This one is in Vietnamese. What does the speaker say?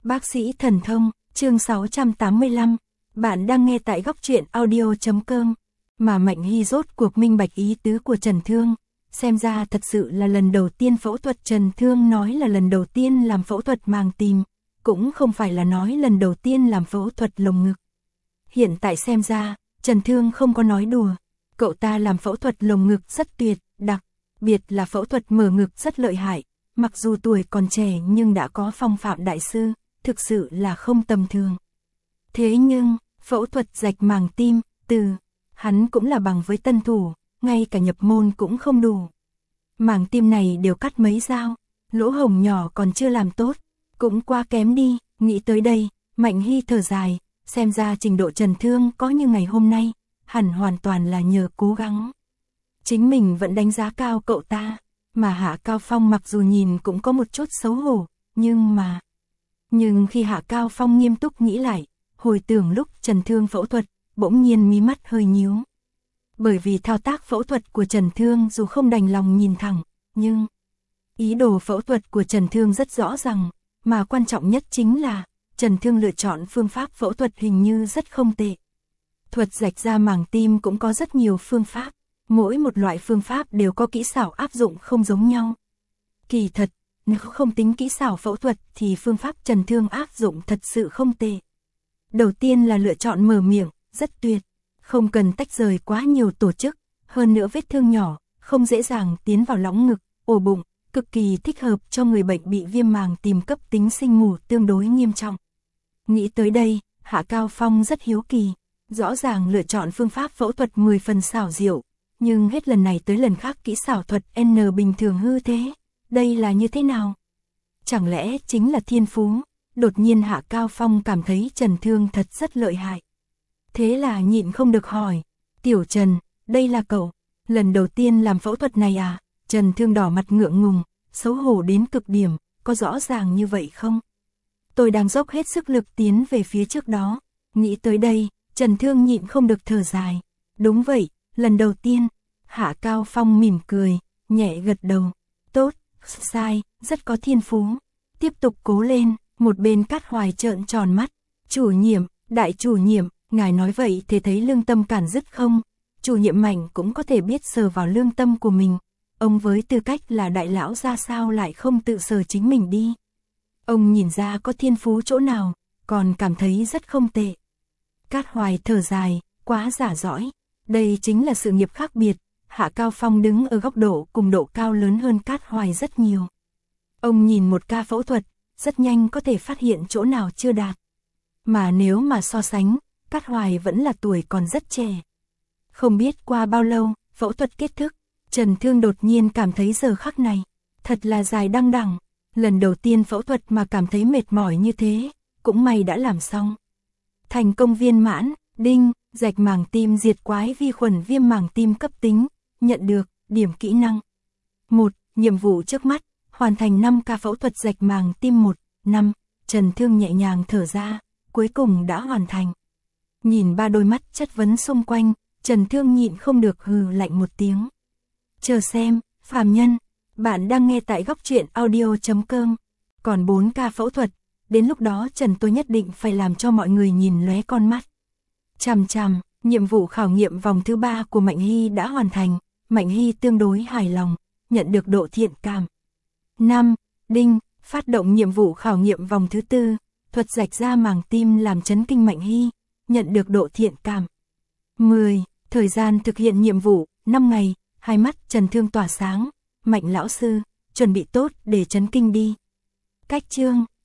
Bác sĩ thần thông, chương 685. Bạn đang nghe tại góc truyện audio.com. Mà Mạnh Hy rốt cuộc minh bạch ý tứ của Trần Thương. Xem ra thật sự là lần đầu tiên phẫu thuật. Trần Thương nói là lần đầu tiên làm phẫu thuật màng tim, cũng không phải là nói lần đầu tiên làm phẫu thuật lồng ngực. Hiện tại xem ra, Trần Thương không có nói đùa. Cậu ta làm phẫu thuật lồng ngực rất tuyệt, đặc biệt là phẫu thuật mở ngực rất lợi hại. Mặc dù tuổi còn trẻ nhưng đã có phong phạm đại sư, thực sự là không tầm thường. Thế nhưng, phẫu thuật rạch màng tim, hắn cũng là bằng với tân thủ, ngay cả nhập môn cũng không đủ. Màng tim này đều cắt mấy dao, lỗ hổng nhỏ còn chưa làm tốt, cũng quá kém đi. Nghĩ tới đây, Mạnh Hy thở dài, xem ra trình độ Trần Thương có như ngày hôm nay, hẳn hoàn toàn là nhờ cố gắng. Chính mình vẫn đánh giá cao cậu ta, mà Hạ Cao Phong mặc dù nhìn cũng có một chút xấu hổ, nhưng khi Hạ Cao Phong nghiêm túc nghĩ lại, hồi tưởng lúc Trần Thương phẫu thuật, bỗng nhiên mí mắt hơi nhíu. Bởi vì thao tác phẫu thuật của Trần Thương dù không đành lòng nhìn thẳng, nhưng ý đồ phẫu thuật của Trần Thương rất rõ ràng, mà quan trọng nhất chính là Trần Thương lựa chọn phương pháp phẫu thuật hình như rất không tệ. Thuật rạch ra màng tim cũng có rất nhiều phương pháp, mỗi một loại phương pháp đều có kỹ xảo áp dụng không giống nhau. Kỳ thật, nếu không tính kỹ xảo phẫu thuật thì phương pháp Trần Thương áp dụng thật sự không tệ. Đầu tiên là lựa chọn mở miệng, rất tuyệt, không cần tách rời quá nhiều tổ chức, hơn nữa vết thương nhỏ, không dễ dàng tiến vào lõng ngực, ổ bụng, cực kỳ thích hợp cho người bệnh bị viêm màng tim cấp tính sinh mủ tương đối nghiêm trọng. Nghĩ tới đây, Hạ Cao Phong rất hiếu kỳ, rõ ràng lựa chọn phương pháp phẫu thuật 10 phần xảo diệu, nhưng hết lần này tới lần khác kỹ xảo thuật N bình thường hư thế, đây là như thế nào? Chẳng lẽ chính là thiên phú? Đột nhiên Hạ Cao Phong cảm thấy Trần Thương thật rất lợi hại. Thế là nhịn không được hỏi, Tiểu Trần, đây là cậu, lần đầu tiên làm phẫu thuật này à? Trần Thương đỏ mặt ngượng ngùng, xấu hổ đến cực điểm, có rõ ràng như vậy không? Tôi đang dốc hết sức lực tiến về phía trước đó. Nghĩ tới đây, Trần Thương nhịn không được thở dài. Đúng vậy, lần đầu tiên. Hạ Cao Phong mỉm cười, nhẹ gật đầu. Tốt, sai, rất có thiên phú. Tiếp tục cố lên. Một bên Cát Hoài trợn tròn mắt. Chủ nhiệm, đại chủ nhiệm, ngài nói vậy thì thấy lương tâm cản dứt không? Chủ nhiệm Mạnh cũng có thể biết sờ vào lương tâm của mình. Ông với tư cách là đại lão ra sao lại không tự sờ chính mình đi? Ông nhìn ra có thiên phú chỗ nào, còn cảm thấy rất không tệ. Cát Hoài thở dài, quá giả dõi. Đây chính là sự nghiệp khác biệt. Hạ Cao Phong đứng ở góc độ cùng độ cao lớn hơn Cát Hoài rất nhiều. Ông nhìn một ca phẫu thuật, rất nhanh có thể phát hiện chỗ nào chưa đạt. Mà nếu mà so sánh, Cát Hoài vẫn là tuổi còn rất trẻ. Không biết qua bao lâu, phẫu thuật kết thúc, Trần Thương đột nhiên cảm thấy giờ khắc này, thật là dài đăng đẳng. Lần đầu tiên phẫu thuật mà cảm thấy mệt mỏi như thế, cũng may đã làm xong. Thành công viên mãn, đinh, rạch màng tim diệt quái vi khuẩn viêm màng tim cấp tính, nhận được, điểm kỹ năng. 1. Nhiệm vụ trước mắt, hoàn thành 5 ca phẫu thuật rạch màng tim 1, 5, Trần Thương nhẹ nhàng thở ra, cuối cùng đã hoàn thành. Nhìn ba đôi mắt chất vấn xung quanh, Trần Thương nhịn không được hừ lạnh một tiếng. Chờ xem, phàm nhân, bạn đang nghe tại góc truyện audio.com. Còn 4 ca phẫu thuật, đến lúc đó tôi nhất định phải làm cho mọi người nhìn lóe con mắt. Nhiệm vụ khảo nghiệm vòng thứ 3 của Mạnh Hy đã hoàn thành, Mạnh Hy tương đối hài lòng, nhận được độ thiện cảm. 5. Đinh, phát động nhiệm vụ khảo nghiệm vòng thứ 4, thuật rạch ra màng tim làm chấn kinh Mạnh Hy, nhận được độ thiện cảm. 10. Thời gian thực hiện nhiệm vụ, 5 ngày, hai mắt Trần Thương tỏa sáng. Mạnh lão sư, chuẩn bị tốt để chấn kinh đi. Cách chương